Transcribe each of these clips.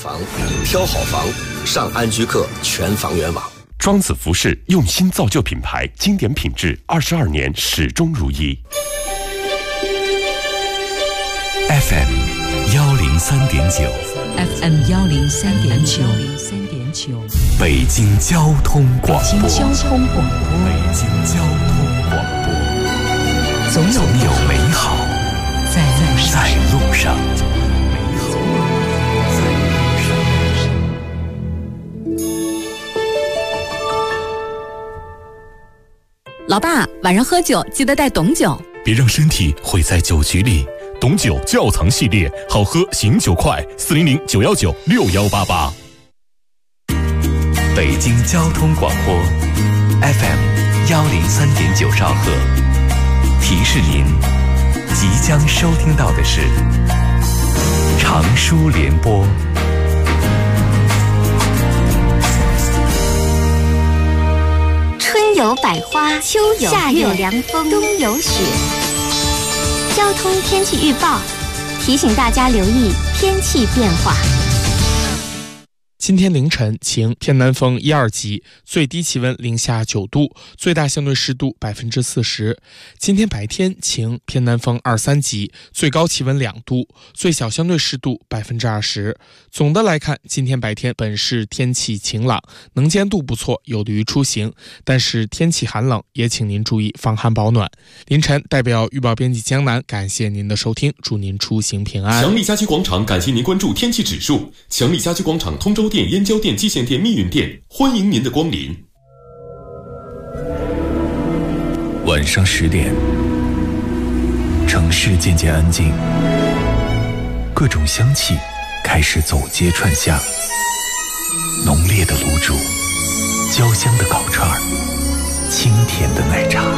房，挑好房，上安居客全房源网。 庄子服饰用心造就品牌，经典品质，22年始终如一。 FM 103.9 FM 103.9 北京交通广播。 北京交通广播。 北京交通广播。总有美好在路上。 老爸，晚上喝酒记得带董酒， 别让身体毁在酒局里。董酒窖藏系列，好喝醒酒快，400-919-6188。 北京交通广播 FM 103.9兆赫，提示您即将收听到的是长舒联播。 春有百花，秋有夏有凉风，冬有雪。交通天气预报提醒大家留意天气变化。 今天凌晨晴，偏南风1、2级，最低气温零下9度，最大相对湿度40%。今天白天晴，偏南风2、3级，最高气温2度，最小相对湿度20%。总的来看，今天白天本市天气晴朗，能见度不错，有利于出行，但是天气寒冷，也请您注意防寒保暖。凌晨代表预报编辑江南，感谢您的收听，祝您出行平安。 强力家居广场感谢您关注天气指数。强力家居广场通州店、燕郊店、蓟县店、密云店，欢迎您的光临。 晚上10点，城市渐渐安静，各种香气开始走街串巷，浓烈的卤煮，焦香的烤串，清甜的奶茶。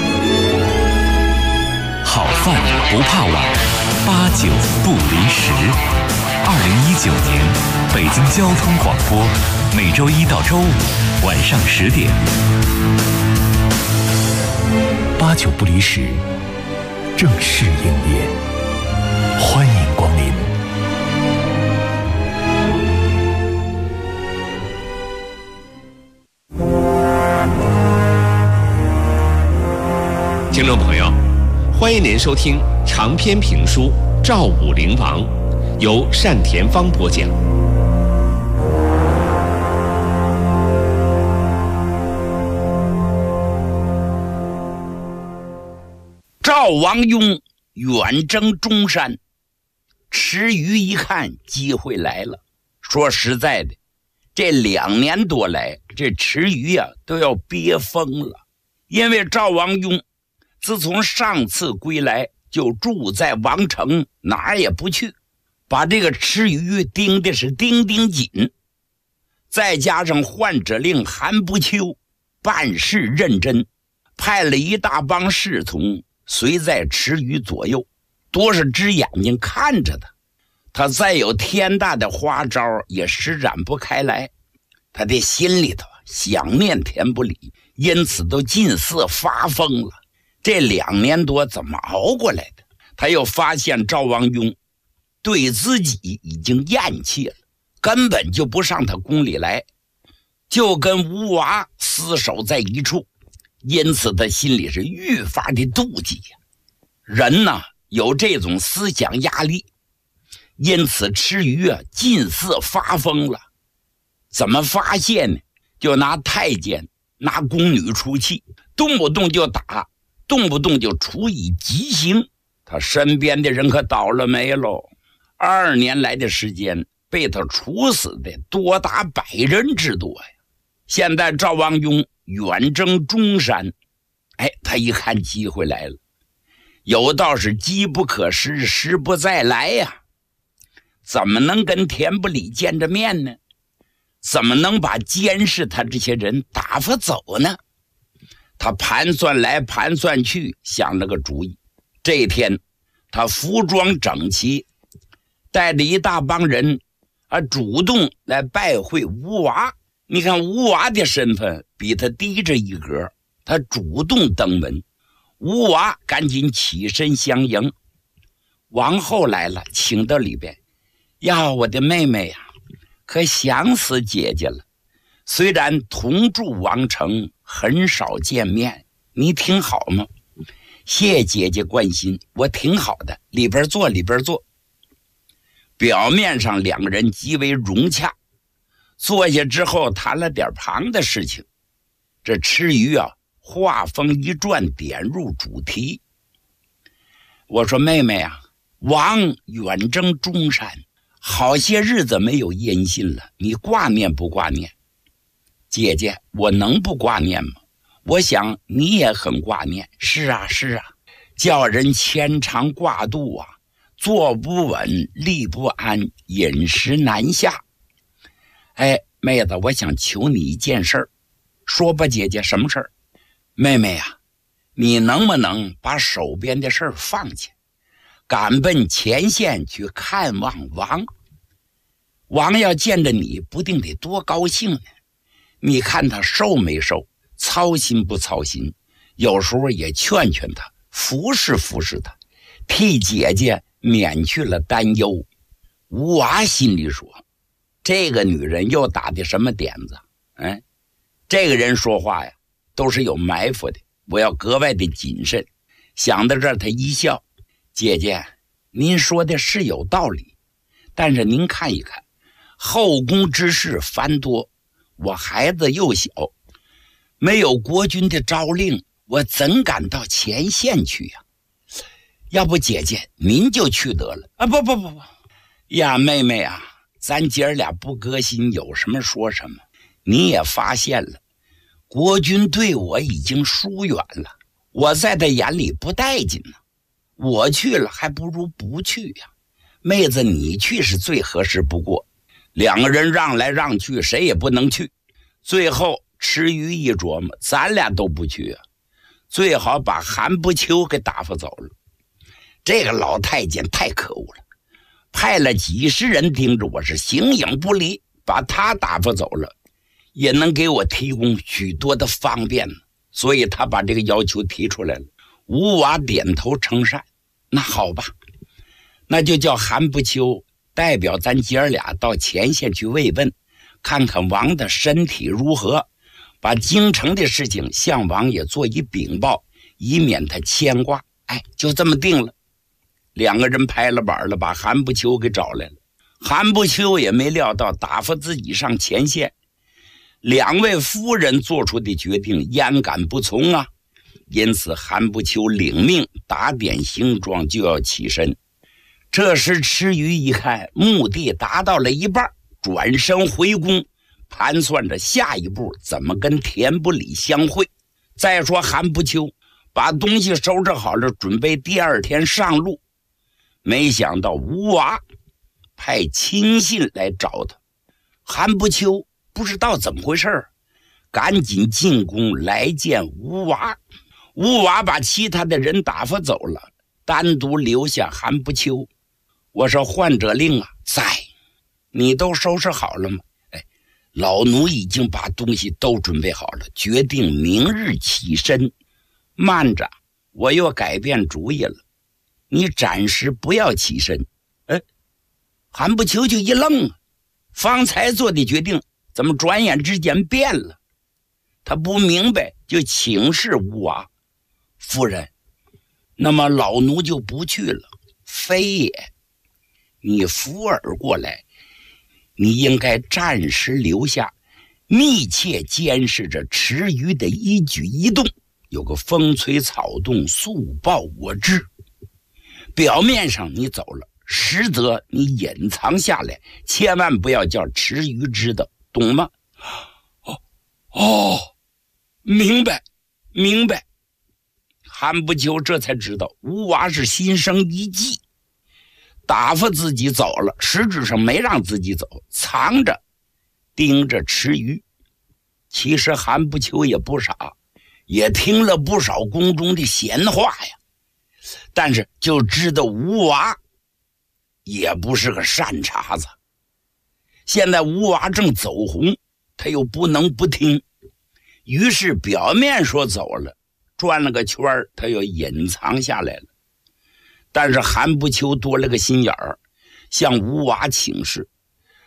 好饭不怕晚，8、9不离10。2019年北京交通广播，每周1到周5晚上10点，8、9不离10正式营业，欢迎光临。 听众朋友，欢迎您收听长篇评书《赵武灵王》，由单田芳播讲。 赵王雍远征中山，池鱼一看机会来了。说实在的，这2年多来，这池鱼都要憋疯了。因为赵王雍自从上次归来，就住在王城，哪儿也不去，把这个池鱼盯的是钉钉紧。再加上患者令韩不秋办事认真，派了一大帮侍从随在池鱼左右，多是只眼睛看着他。他再有天大的花招也施展不开来，他的心里头想念田不里，因此都近似发疯了。这2年多怎么熬过来的？他又发现赵王雍对自己已经厌弃了，根本就不上他宫里来，就跟吴娃厮守在一处，因此他心里是愈发的妒忌呀。人呢，有这种思想压力，因此池鱼近似发疯了。怎么发泄呢？就拿太监拿宫女出气，动不动就打，动不动就处以极刑。他身边的人可倒了霉喽，2年来的时间被他处死的多达100人之多呀。现在赵王雍远征中山，他一看机会来了，有道是机不可失，时不再来呀。怎么能跟田不里见着面呢？怎么能把监视他这些人打发走呢？他盘算来盘算去，想了个主意。这一天他服装整齐，带着一大帮人主动来拜会吴娃。你看吴娃的身份比他低着一格，他主动登门，吴娃赶紧起身相迎。王后来了，请到里边。呀，我的妹妹呀， 可想死姐姐了。虽然同住王城，很少见面，你挺好吗？谢谢姐姐关心，我挺好的，里边坐，里边坐。表面上两个人极为融洽，坐下之后谈了点旁的事情。这吃鱼啊，话锋一转，点入主题。我说妹妹啊，王远征中山，好些日子没有音信了，你挂念不挂念？姐姐，我能不挂念吗？我想你也很挂念。是啊，是啊，叫人牵肠挂肚啊，坐不稳，立不安，饮食难下。哎，妹子，我想求你一件事儿。说吧，姐姐，什么事儿？妹妹啊，你能不能把手边的事儿放下，赶奔前线去看望王？王要见着你，不定得多高兴呢。你看他瘦没瘦，操心不操心？有时候也劝劝他，服侍服侍他，替姐姐免去了担忧。吴娃心里说，这个女人又打的什么点子？这个人说话呀，都是有埋伏的，我要格外的谨慎。想到这儿，他一笑，姐姐，您说的是有道理，但是您看一看，后宫之事繁多，我孩子又小，没有国军的诏令，我怎敢到前线去呀？要不姐姐您就去得了啊！不呀，妹妹啊，咱姐儿俩不革新，有什么说什么。你也发现了，国军对我已经疏远了，我在他眼里不带劲呢。我去了还不如不去呀。妹子你去是最合适不过，两个人让来让去，谁也不能去。最后吃鱼一琢磨，咱俩都不去啊，最好把韩不秋给打发走了。这个老太监太可恶了，派了几十人盯着我，是形影不离，把他打发走了，也能给我提供许多的方便呢。所以他把这个要求提出来了。吴娃点头称善，那好吧，那就叫韩不秋代表咱姐儿俩到前线去慰问，看看王的身体如何，把京城的事情向王爷做一禀报，以免他牵挂。就这么定了。两个人拍了板了，把韩不秋给找来了。韩不秋也没料到打发自己上前线，两位夫人做出的决定焉敢不从啊？因此韩不秋领命，打点行装就要起身。这时吃鱼一看目的达到了一半，转身回宫，盘算着下一步怎么跟田不礼相会。再说韩不秋把东西收拾好了，准备第二天上路。没想到吴娃派亲信来找他，韩不秋不知道怎么回事，赶紧进宫来见吴娃。吴娃把其他的人打发走了，单独留下韩不秋。我说患者令啊，在，你都收拾好了吗？老奴已经把东西都准备好了，决定明日起身。慢着，我又改变主意了，你暂时不要起身。韩不秋就一愣，方才做的决定怎么转眼之间变了？他不明白，就请示吴娃，夫人，那么老奴就不去了。非也，你扶耳过来，你应该暂时留下，密切监视着池鱼的一举一动，有个风吹草动，速报我知。表面上你走了，实则你隐藏下来，千万不要叫池鱼知道，懂吗？明白。韩不秋这才知道吴娃是心生一计，打发自己走了，实质上没让自己走，藏着盯着池鱼。其实韩不秋也不傻，也听了不少宫中的闲话呀，但是就知道吴娃也不是个善茬子。现在吴娃正走红，他又不能不听，于是表面说走了，转了个圈他又隐藏下来了。但是韩不秋多了个心眼儿，向吴娃请示，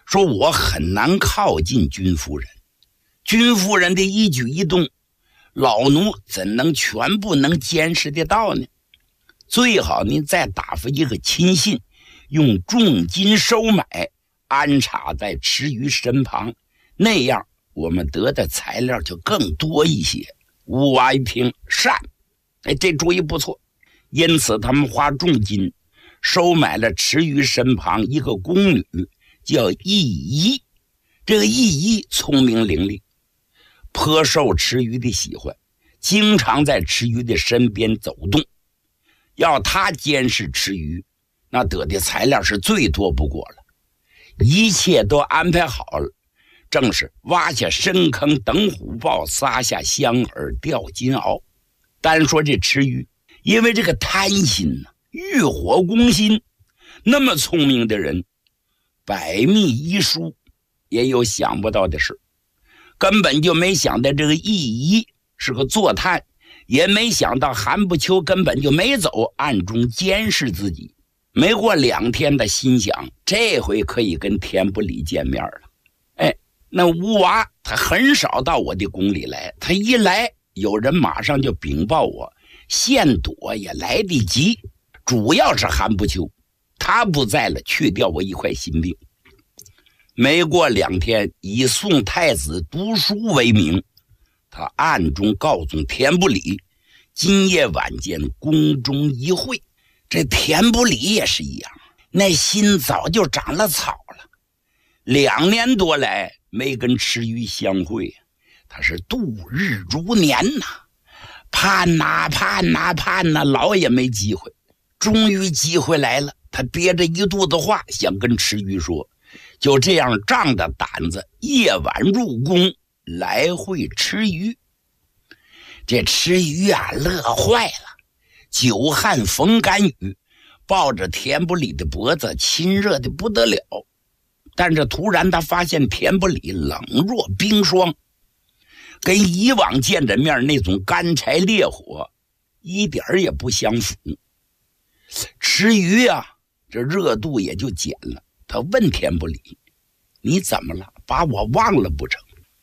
说我很难靠近君夫人，君夫人的一举一动，老奴怎能全部能监视得到呢？最好您再打发一个亲信，用重金收买，安插在池鱼身旁，那样我们得的材料就更多一些。乌娃一听，善，这主意不错。因此他们花重金收买了池鱼身旁一个宫女，叫义仪。这个义仪聪明伶俐，颇受池鱼的喜欢，经常在池鱼的身边走动。要他监视池鱼，那得的材料是最多不过了。一切都安排好了，正是挖下深坑等虎豹，撒下香饵钓金鳌。单说这池鱼，因为这个贪心欲火攻心，那么聪明的人，百密一疏，也有想不到的事，根本就没想到这个义仪是个坐探，也没想到韩不秋根本就没走，暗中监视自己。没过2天的心想，这回可以跟田不里见面了。那乌娃他很少到我的宫里来，他一来有人马上就禀报我，现躲也来得及。主要是韩不秋，他不在了，去掉我一块心病。没过2天，以宋太子读书为名，他暗中告诉田不里，今夜晚间宫中一会。这田不里也是一样，那心早就长了草了。2年多来没跟池鱼相会，他是度日如年呐，盼呐盼呐盼呐，老也没机会。终于机会来了，他憋着一肚子话想跟池鱼说，就这样仗着胆子夜晚入宫来会池鱼。这池鱼啊乐坏了，久旱逢甘雨，抱着田不里的脖子亲热的不得了。但是突然他发现田不里冷若冰霜，跟以往见着面那种干柴烈火一点也不相符。池鱼啊这热度也就减了，他问田不里，你怎么了，把我忘了不成？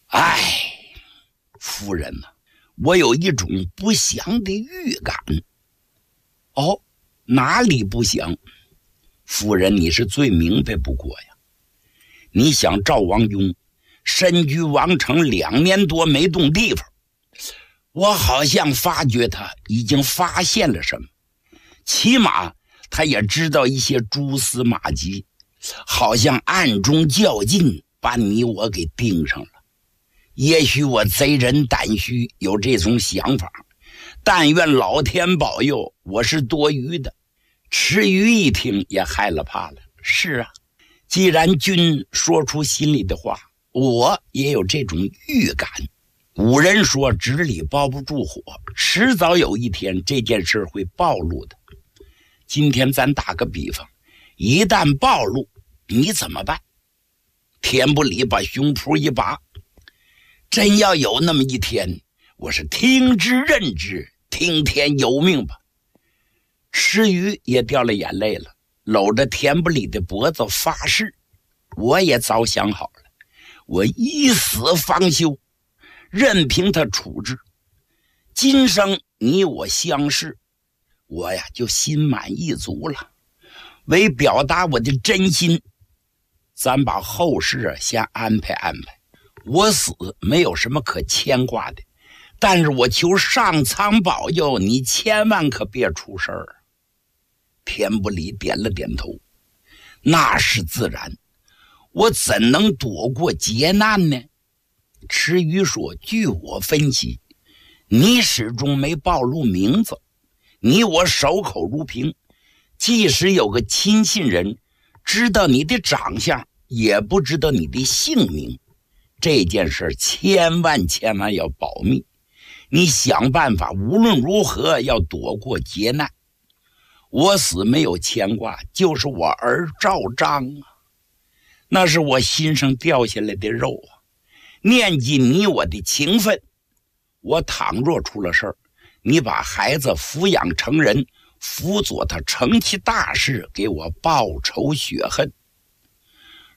夫人啊，我有一种不祥的预感。哦，哪里不祥？夫人你是最明白不过呀。你想赵王雍身居王城2年多没动地方，我好像发觉他已经发现了什么，起码他也知道一些蛛丝马迹，好像暗中较劲，把你我给盯上了。也许我贼人胆虚，有这种想法，但愿老天保佑，我是多余的。池鱼一听也害了怕了，是啊，既然君说出心里的话，我也有这种预感。古人说纸里包不住火，迟早有一天这件事会暴露的。今天咱打个比方，一旦暴露，你怎么办？田不里把胸脯一拔，真要有那么一天，我是听之任之，听天由命吧。池鱼也掉了眼泪了，搂着田不里的脖子发誓，我也早想好了，我一死方休，任凭他处置。今生你我相识，我呀就心满意足了。为表达我的真心，咱把后事先安排安排。我死没有什么可牵挂的，但是我求上苍保佑，你千万可别出事儿。田不里点了点头，那是自然，我怎能躲过劫难呢？池鱼说，据我分析，你始终没暴露名字，你我守口如瓶，即使有个亲信人知道你的长相，也不知道你的姓名。这件事千万要保密，你想办法，无论如何要躲过劫难。我死没有牵挂，就是我儿赵章啊，那是我心上掉下来的肉啊。念及你我的情分，我倘若出了事儿，你把孩子抚养成人，辅佐他成其大事，给我报仇雪恨。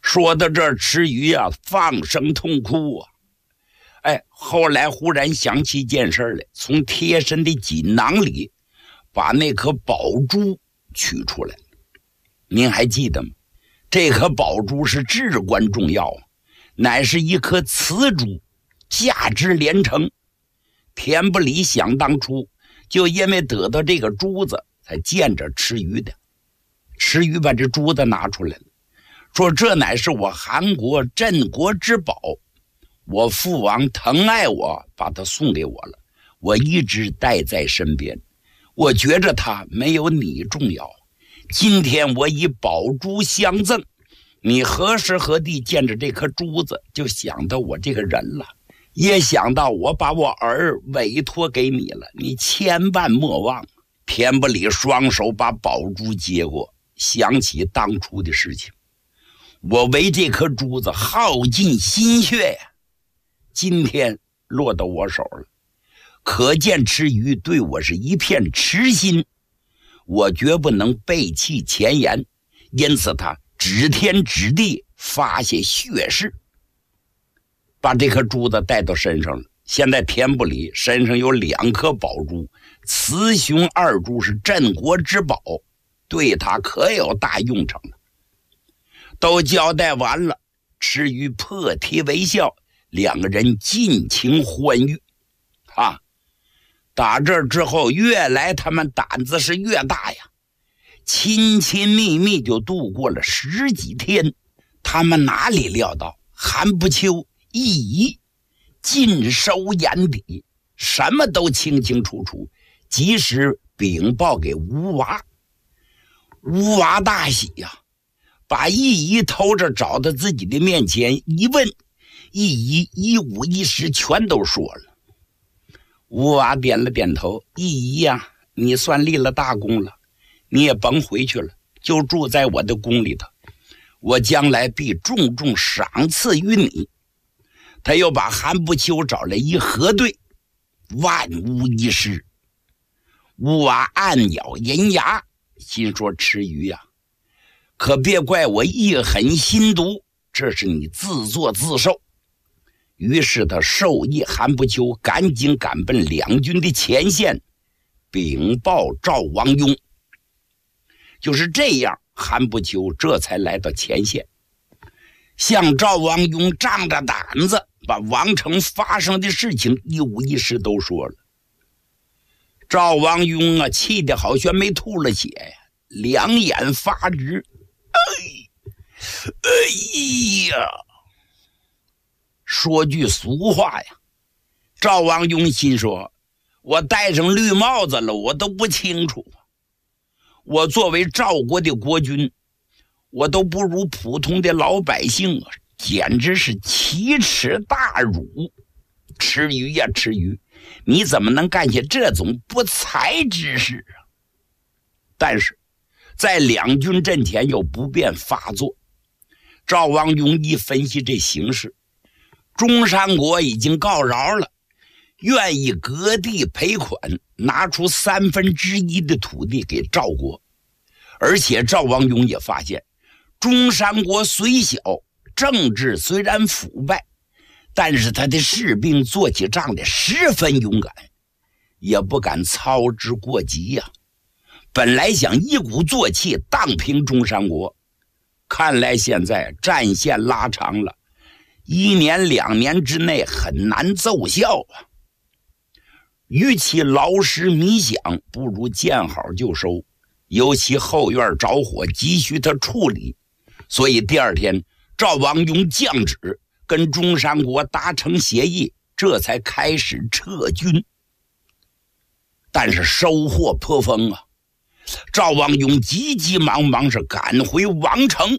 说到这儿，池鱼啊放声痛哭啊。后来忽然想起一件事来，从贴身的锦囊里把那颗宝珠取出来。您还记得吗？这颗宝珠是至关重要啊，乃是一颗瓷珠，价值连城。田不里想当初就因为得到这个珠子才见着池鱼的。池鱼把这珠子拿出来了，说这乃是我韩国镇国之宝，我父王疼爱我，把它送给我了，我一直带在身边，我觉着它没有你重要。今天我以宝珠相赠，你何时何地见着这颗珠子，就想到我这个人了，也想到我把我儿委托给你了，你千万莫忘。田不里双手把宝珠接过，想起当初的事情，我为这颗珠子耗尽心血呀，今天落到我手了，可见池鱼对我是一片痴心，我绝不能背弃前言，因此他指天指地发些血誓，把这颗珠子带到身上了。现在田不里身上有2颗宝珠，雌雄2珠是镇国之宝，对他可有大用场了。都交代完了，池鱼破涕为笑，2个人尽情欢愉。打这儿之后，越来他们胆子是越大呀，亲亲密密就度过了10几天。他们哪里料到韩不秋一疑尽收眼底，什么都清清楚楚，及时禀报给吴娃。吴娃大喜呀，把一疑偷着找到自己的面前一问，一疑一五一十全都说了。吴娃点了点头，一疑呀，你算立了大功了，你也甭回去了，就住在我的宫里头，我将来必重重赏赐于你。他又把韩不秋找来一核对，万无一失。吴娃暗咬银牙，心说池鱼呀，可别怪我一狠心毒，这是你自作自受。于是他授意韩不秋赶紧赶奔2军的前线，禀报赵王雍。就是这样，韩不秋这才来到前线，向赵王雍仗着胆子把王城发生的事情一五一十都说了。赵王雍啊，气得好像没吐了血呀，2眼发直。哎呀，说句俗话呀，赵王雍心说，我戴上绿帽子了，我都不清楚，我作为赵国的国君，我都不如普通的老百姓啊，简直是奇耻大辱。池鱼呀池鱼，你怎么能干下这种不才之事啊？但是在2军阵前又不便发作。赵王雍一分析这形势，中山国已经告饶了，愿意割地赔款，拿出1/3的土地给赵国。而且赵王雍也发现，中山国虽小，政治虽然腐败，但是他的士兵做起仗来十分勇敢，也不敢操之过急呀。本来想一鼓作气荡平中山国，看来现在战线拉长了，1年2年之内很难奏效啊。与其劳师弥饷，不如见好就收。尤其后院着火，急需他处理，所以第2天赵王雍降旨跟中山国达成协议，这才开始撤军。但是收获颇丰啊，赵王雍急急忙忙是赶回王城，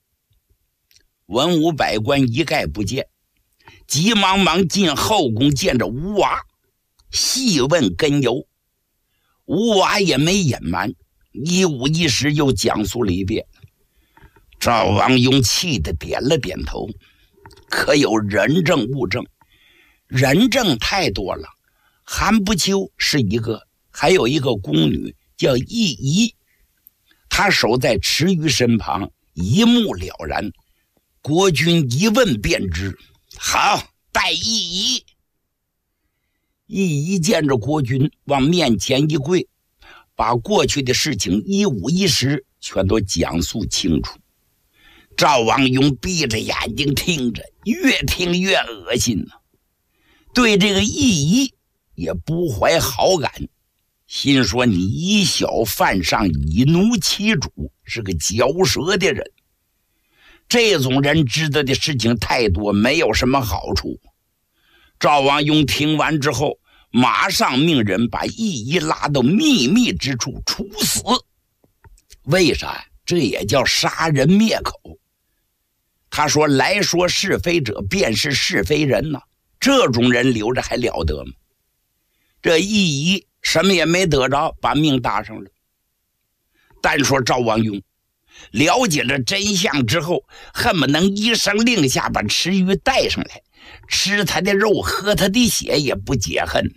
文武百官一概不见，急忙忙进后宫见着吴娃，细问根由。吴娃也没隐瞒，一五一十又讲述了一遍。赵王雍气得点了点头，可有人证物证？人证太多了，韩不秋是一个，还有一个宫女叫义仪，她守在池鱼身旁，一目了然。 国君一问便知。好，带义仪。义仪见着国君，往面前一跪，把过去的事情一五一十全都讲述清楚。赵王庸闭着眼睛听着，越听越恶心呢，对这个义仪也不怀好感，心说你以小犯上，以奴欺主，是个嚼舌的人。这种人知道的事情太多，没有什么好处。赵王庸听完之后，马上命人把义仪拉到秘密之处处死。为啥？这也叫杀人灭口。他说来说是非者便是是非人呐，这种人留着还了得吗？这义仪什么也没得着，把命搭上了。但说赵王庸了解了真相之后，恨不能一声令下把池鱼带上来，吃他的肉，喝他的血，也不解恨。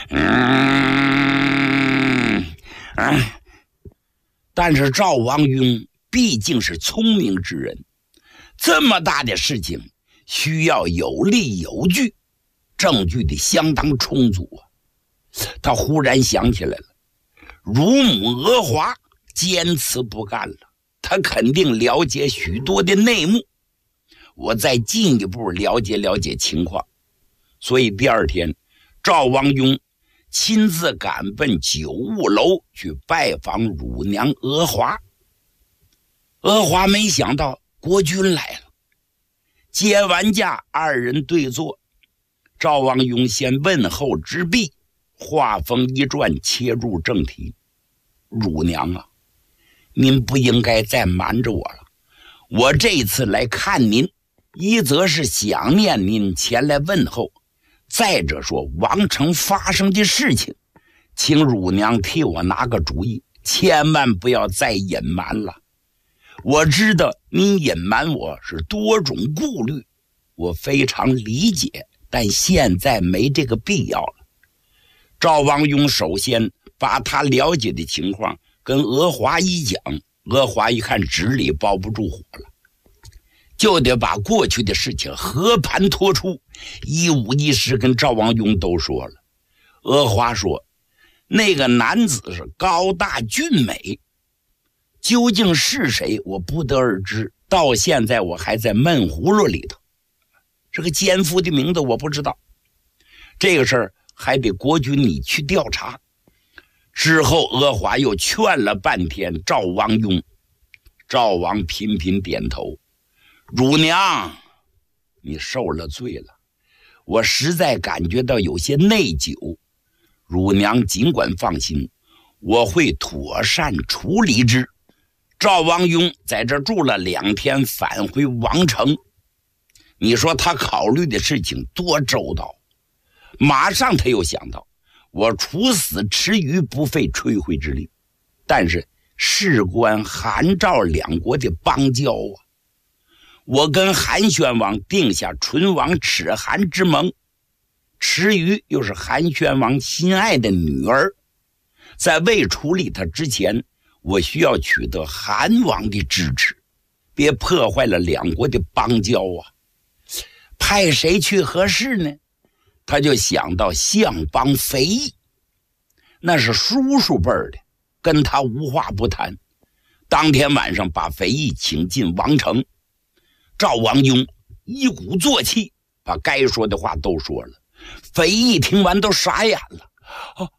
但是赵王庸毕竟是聪明之人，这么大的事情需要有理有据，证据得相当充足啊。他忽然想起来了，乳母娥华坚持不干了，他肯定了解许多的内幕，我再进一步了解了解情况。所以第二天，赵王庸亲自赶奔九雾楼去拜访乳娘娥华。娥华没想到国君来了，接完驾，二人对坐。赵王庸先问候之毕，话锋一转，切入正题。乳娘啊，您不应该再瞒着我了。我这次来看您，一则是想念您前来问候，再者说王城发生的事情，请乳娘替我拿个主意，千万不要再隐瞒了。我知道您隐瞒我是多种顾虑，我非常理解，但现在没这个必要了。赵王庸首先把他了解的情况跟娥华一讲，娥华一看纸里包不住火了，就得把过去的事情和盘托出，一五一十跟赵王庸都说了。娥华说，那个男子是高大俊美，究竟是谁我不得而知，到现在我还在闷葫芦里头，这个奸夫的名字我不知道，这个事儿还得国君你去调查。之后娥华又劝了半天赵王庸，赵王频频点头。乳娘，你受了罪了，我实在感觉到有些内疚，乳娘尽管放心，我会妥善处理之。赵王庸在这住了2天，返回王城。你说他考虑的事情多周到，马上他又想到，我处死池鱼不费吹灰之力，但是事关韩赵两国的邦交啊，我跟韩宣王定下唇亡齿寒之盟，池鱼又是韩宣王心爱的女儿，在未处理他之前，我需要取得韩王的支持，别破坏了两国的邦交啊。派谁去合适呢？他就想到相邦肥义，那是叔叔辈的，跟他无话不谈。当天晚上把肥义请进王城，赵王庸一鼓作气把该说的话都说了。肥义听完都傻眼了，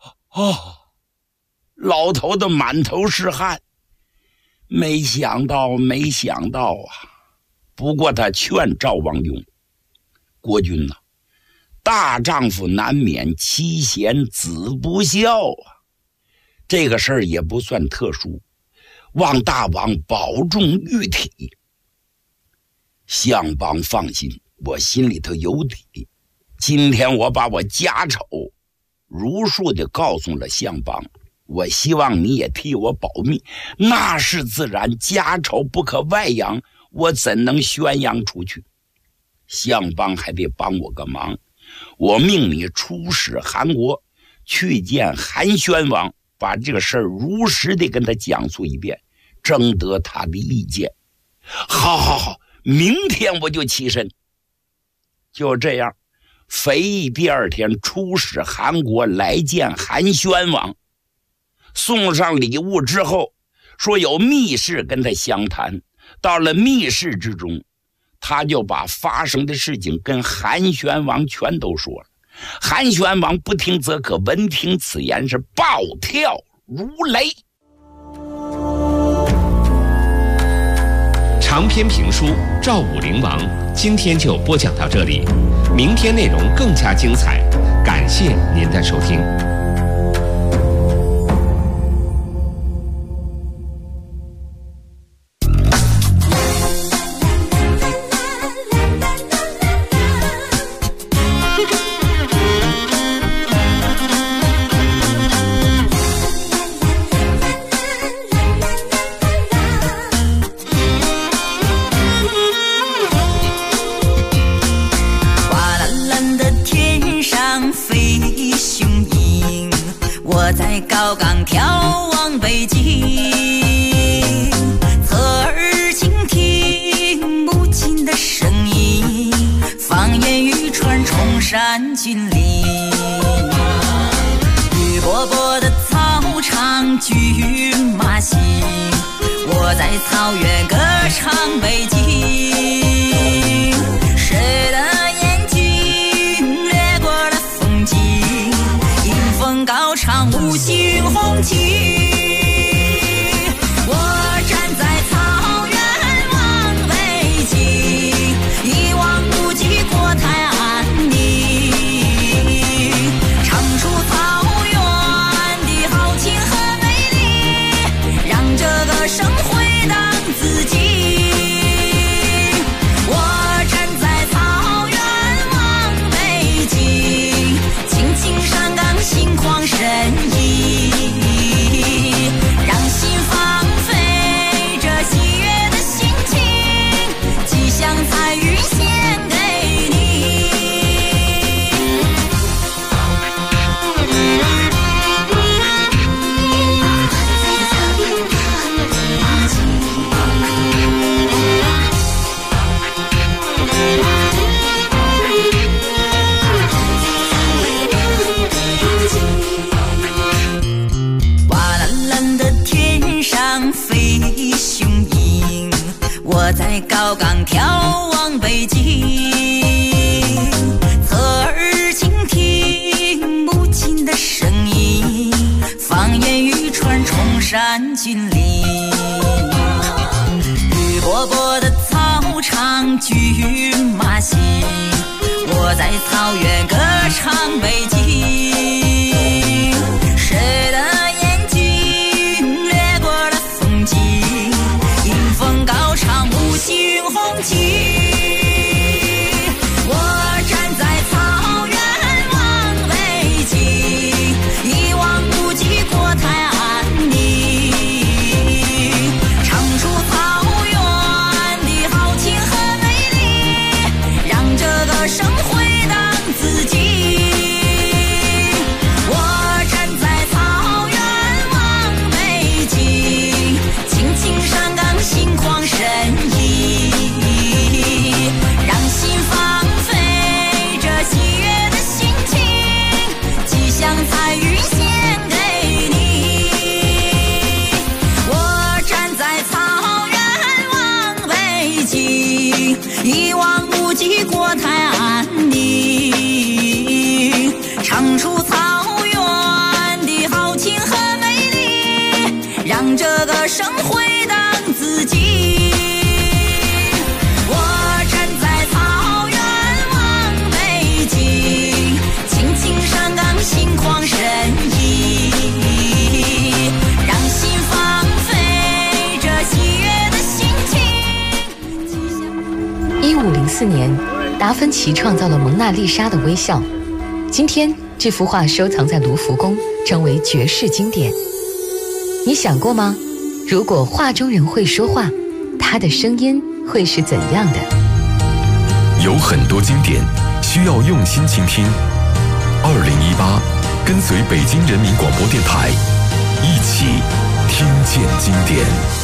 老头子满头是汗，没想到啊！不过他劝赵王庸，国君呐，大丈夫难免妻贤子不孝啊，这个事儿也不算特殊，望大王保重玉体。相邦放心，我心里头有底。今天我把我家丑如数地告诉了相邦，我希望你也替我保密。那是自然，家丑不可外扬，我怎能宣扬出去？相邦还得帮我个忙，我命你出使韩国，去见韩宣王，把这个事儿如实地跟他讲述一遍，征得他的意见。好， 明天我就起身。就这样，费祎第二天出使韩国来见韩宣王，送上礼物之后，说有密事跟他详谈。到了密室之中，他就把发生的事情跟韩宣王全都说了。韩宣王不听则可，闻听此言是暴跳如雷。 长篇评书《赵武灵王》今天就播讲到这里，明天内容更加精彩，感谢您的收听。 在高岗眺望北京，侧耳倾听母亲的声音，放眼欲穿崇山峻岭。绿波波的草场，骏马行，我在草原歌唱北京。谁的眼睛掠过了风景，迎风高唱五星红旗。我站在草原望北京，一望无际国泰安宁，唱出草原的豪情和美丽，让这个声回荡自己。我站在草原望北京，青青山岗心旷神怡，让心放飞这喜悦的心情，吉祥彩云献给你。瓦蓝蓝的天上飞雄鹰，我在高岗眺望北京，侧耳倾听母亲的声音，放眼欲穿崇山峻岭。绿波波的草场，骏马行，我在草原歌唱北京。谁的眼睛掠过了风景，迎风高唱五星红旗。我站在草原望北京，一望无际国泰安宁，唱出草原的豪情和美丽，让这个声回荡自己。我站在草原望北京，青青山岗心旷神怡，让心放飞这喜悦的心情，吉祥彩云献给你。我站在草原望北京，一望无际国泰安宁，唱出草原的豪情和美丽，让这个声回荡自己。我站在草原望北京，青青山岗心旷神怡，让心放飞这喜悦的心情。 1504年，达芬奇创造了蒙娜丽莎的微笑。今天，这幅画收藏在卢浮宫，成为绝世经典。你想过吗？如果画中人会说话，他的声音会是怎样的？ 有很多经典需要用心倾听。2018，跟随北京人民广播电台，一起听见经典。